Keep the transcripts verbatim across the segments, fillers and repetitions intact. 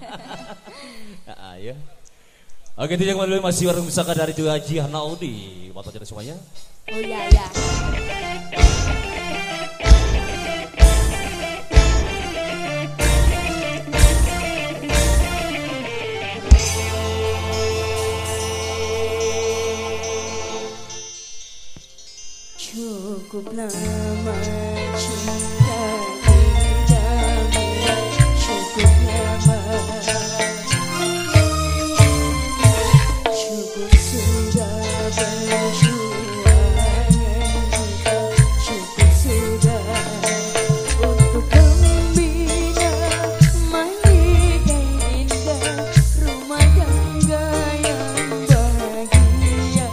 Ayo. Oke, tidak kembali masih bareng Pusaka dari Dwi Haji Hanaudi. Waktu kita semuanya. Oh iya ya. Cukup lama cinta tinggalmu, cukup lama, cukup sudah perjuangan kita, cukup sudah untuk membina mahligai indah rumah tangga yang bahagia.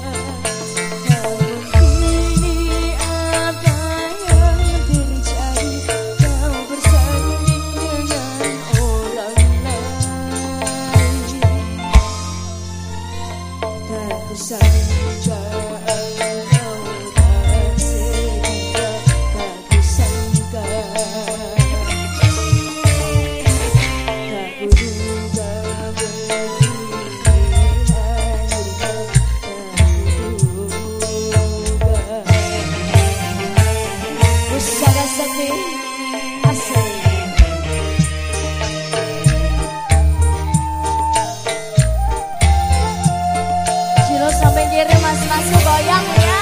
Sangka engkau tak setia, tak kusangka, tak kuduga begini akhirnya, tak kuduga. Pusaka Sakti asal. Sampai kiri mas-masku goyang ya.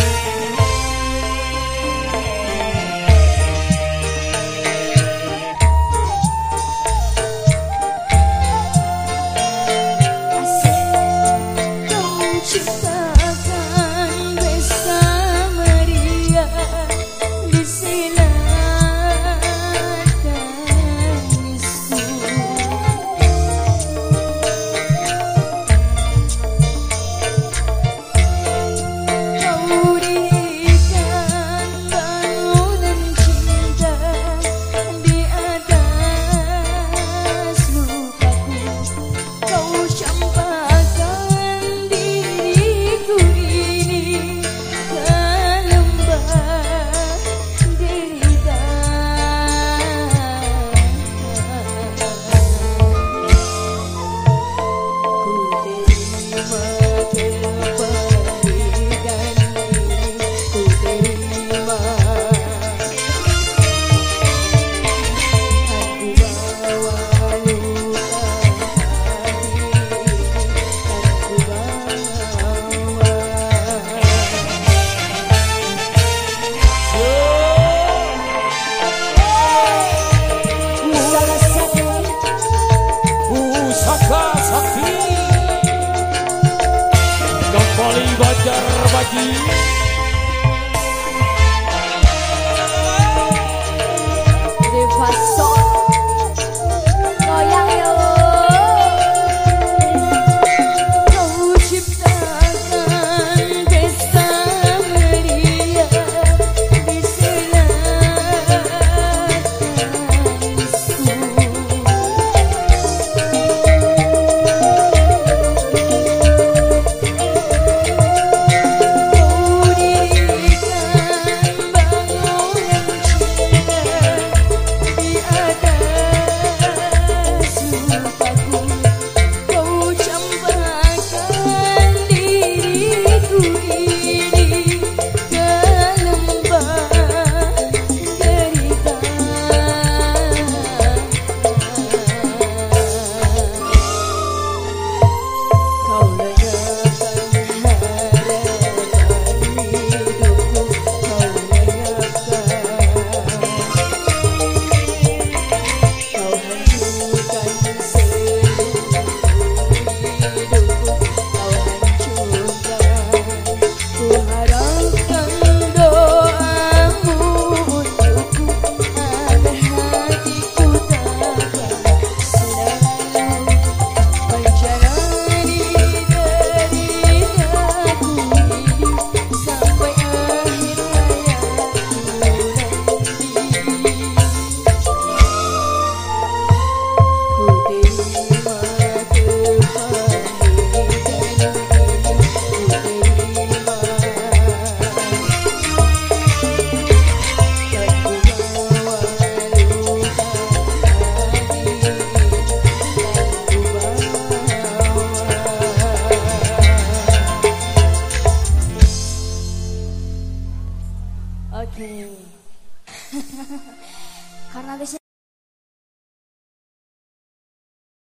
Kau ciptakan pesta meriah di silat tangisku. Kembali Banjar Baji. Devaso goyang yo. Kau ciptakan pesta meriah di silat tangisku. Kau Oke. Karena di